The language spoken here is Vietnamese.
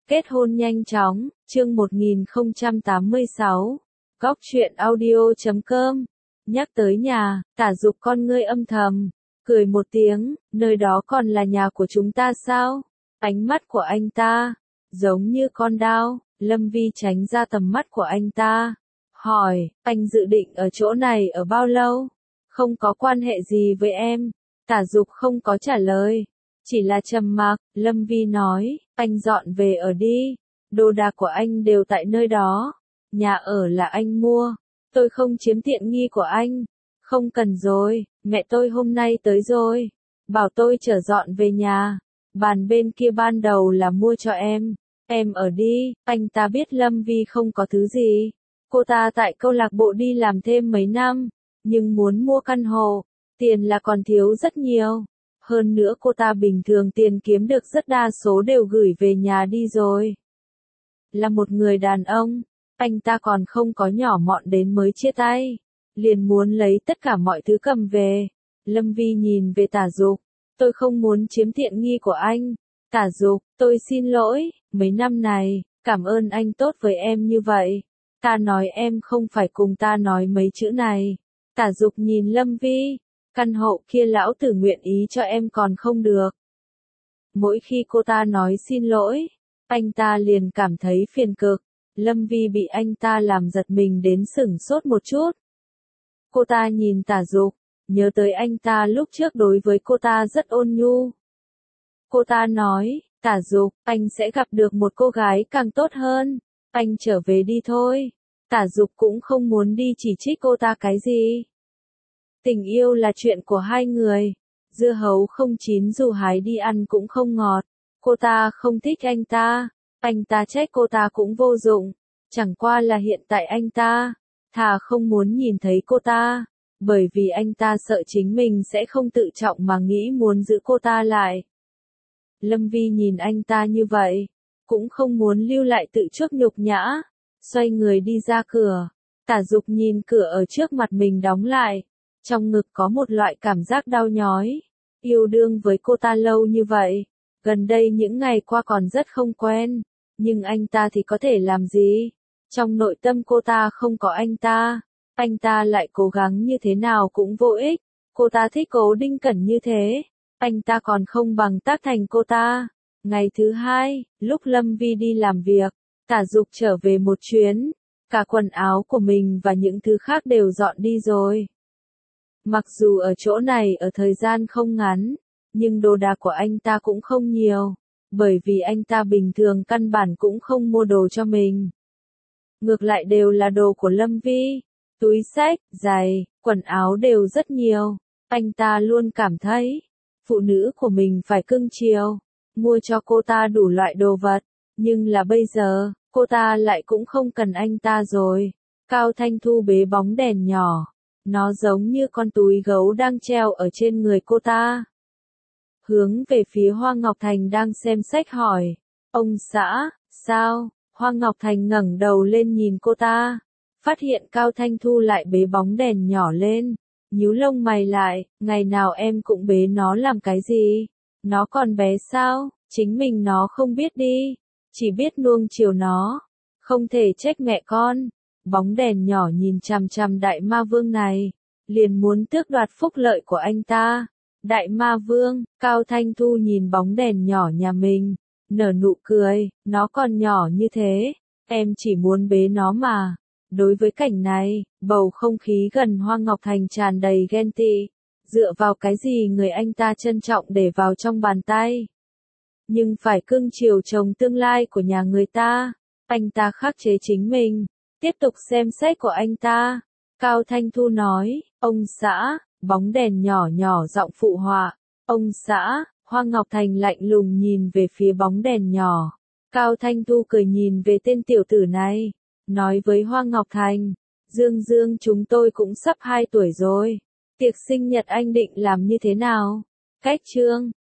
Kết hôn nhanh chóng, chương 1086, Góc truyện audio.com. Nhắc tới nhà, Tả Dục con ngươi âm thầm, cười một tiếng, nơi đó còn là nhà của chúng ta sao? Ánh mắt của anh ta, giống như con dao, Lâm Vi tránh ra tầm mắt của anh ta. Hỏi, anh dự định ở chỗ này ở bao lâu? Không có quan hệ gì với em. Tả Dục không có trả lời, chỉ là trầm mặc. Lâm Vi nói, anh dọn về ở đi, đồ đạc của anh đều tại nơi đó, nhà ở là anh mua, tôi không chiếm tiện nghi của anh. Không cần rồi, mẹ tôi hôm nay tới rồi, bảo tôi chở dọn về nhà, bàn bên kia ban đầu là mua cho em ở đi. Anh ta biết Lâm Vi không có thứ gì, cô ta tại câu lạc bộ đi làm thêm mấy năm, nhưng muốn mua căn hộ, tiền là còn thiếu rất nhiều. Hơn nữa cô ta bình thường tiền kiếm được rất đa số đều gửi về nhà đi rồi. Là một người đàn ông, anh ta còn không có nhỏ mọn đến mới chia tay, liền muốn lấy tất cả mọi thứ cầm về. Lâm Vi nhìn về Tả Dục, tôi không muốn chiếm tiện nghi của anh. Tả Dục, tôi xin lỗi, mấy năm này, cảm ơn anh tốt với em như vậy. Ta nói em không phải cùng ta nói mấy chữ này. Tả Dục nhìn Lâm Vi, căn hộ kia lão tử nguyện ý cho em còn không được. Mỗi khi cô ta nói xin lỗi, anh ta liền cảm thấy phiền cực. Lâm Vi bị anh ta làm giật mình đến sửng sốt một chút. Cô ta nhìn Tả Dục, nhớ tới anh ta lúc trước đối với cô ta rất ôn nhu. Cô ta nói, Tả Dục, anh sẽ gặp được một cô gái càng tốt hơn, anh trở về đi thôi. Tả Dục cũng không muốn đi chỉ trích cô ta cái gì. Tình yêu là chuyện của hai người, dưa hấu không chín dù hái đi ăn cũng không ngọt. Cô ta không thích anh ta trách cô ta cũng vô dụng, chẳng qua là hiện tại anh ta thà không muốn nhìn thấy cô ta, bởi vì anh ta sợ chính mình sẽ không tự trọng mà nghĩ muốn giữ cô ta lại. Lâm Vi nhìn anh ta như vậy, cũng không muốn lưu lại tự chuốc nhục nhã, xoay người đi ra cửa. Tả Dục nhìn cửa ở trước mặt mình đóng lại, trong ngực có một loại cảm giác đau nhói. Yêu đương với cô ta lâu như vậy, gần đây những ngày qua còn rất không quen, nhưng anh ta thì có thể làm gì? Trong nội tâm cô ta không có anh ta lại cố gắng như thế nào cũng vô ích. Cô ta thích Cố Đinh Cẩn như thế, anh ta còn không bằng tác thành cô ta. Ngày thứ hai, lúc Lâm Vi đi làm việc, Tả Dục trở về một chuyến, cả quần áo của mình và những thứ khác đều dọn đi rồi. Mặc dù ở chỗ này ở thời gian không ngắn, nhưng đồ đạc của anh ta cũng không nhiều, bởi vì anh ta bình thường căn bản cũng không mua đồ cho mình. Ngược lại đều là đồ của Lâm Vi, túi xách, giày, quần áo đều rất nhiều. Anh ta luôn cảm thấy, phụ nữ của mình phải cưng chiều, mua cho cô ta đủ loại đồ vật, nhưng là bây giờ, cô ta lại cũng không cần anh ta rồi. Cao Thanh Thu bế bóng đèn nhỏ, nó giống như con túi gấu đang treo ở trên người cô ta. Hướng về phía Hoa Ngọc Thành đang xem sách hỏi, ông xã, sao? Hoa Ngọc Thành ngẩng đầu lên nhìn cô ta, phát hiện Cao Thanh Thu lại bế bóng đèn nhỏ lên, nhíu lông mày lại, ngày nào em cũng bế nó làm cái gì? Nó còn bé sao? Chính mình nó không biết đi, chỉ biết nuông chiều nó, không thể trách mẹ con. Bóng đèn nhỏ nhìn chằm chằm đại ma vương này, liền muốn tước đoạt phúc lợi của anh ta. Đại ma vương, Cao Thanh Thu nhìn bóng đèn nhỏ nhà mình, nở nụ cười, nó còn nhỏ như thế, em chỉ muốn bế nó mà. Đối với cảnh này, bầu không khí gần Hoa Ngọc Thành tràn đầy ghen tị, dựa vào cái gì người anh ta trân trọng để vào trong bàn tay. Nhưng phải cưng chiều chồng tương lai của nhà người ta, anh ta khắc chế chính mình, tiếp tục xem sách của anh ta. Cao Thanh Thu nói, ông xã, bóng đèn nhỏ nhỏ giọng phụ họa, ông xã. Hoa Ngọc Thành lạnh lùng nhìn về phía bóng đèn nhỏ. Cao Thanh Thu cười nhìn về tên tiểu tử này, nói với Hoa Ngọc Thành, Dương Dương chúng tôi cũng sắp 2 tuổi rồi, tiệc sinh nhật anh định làm như thế nào? Cách chương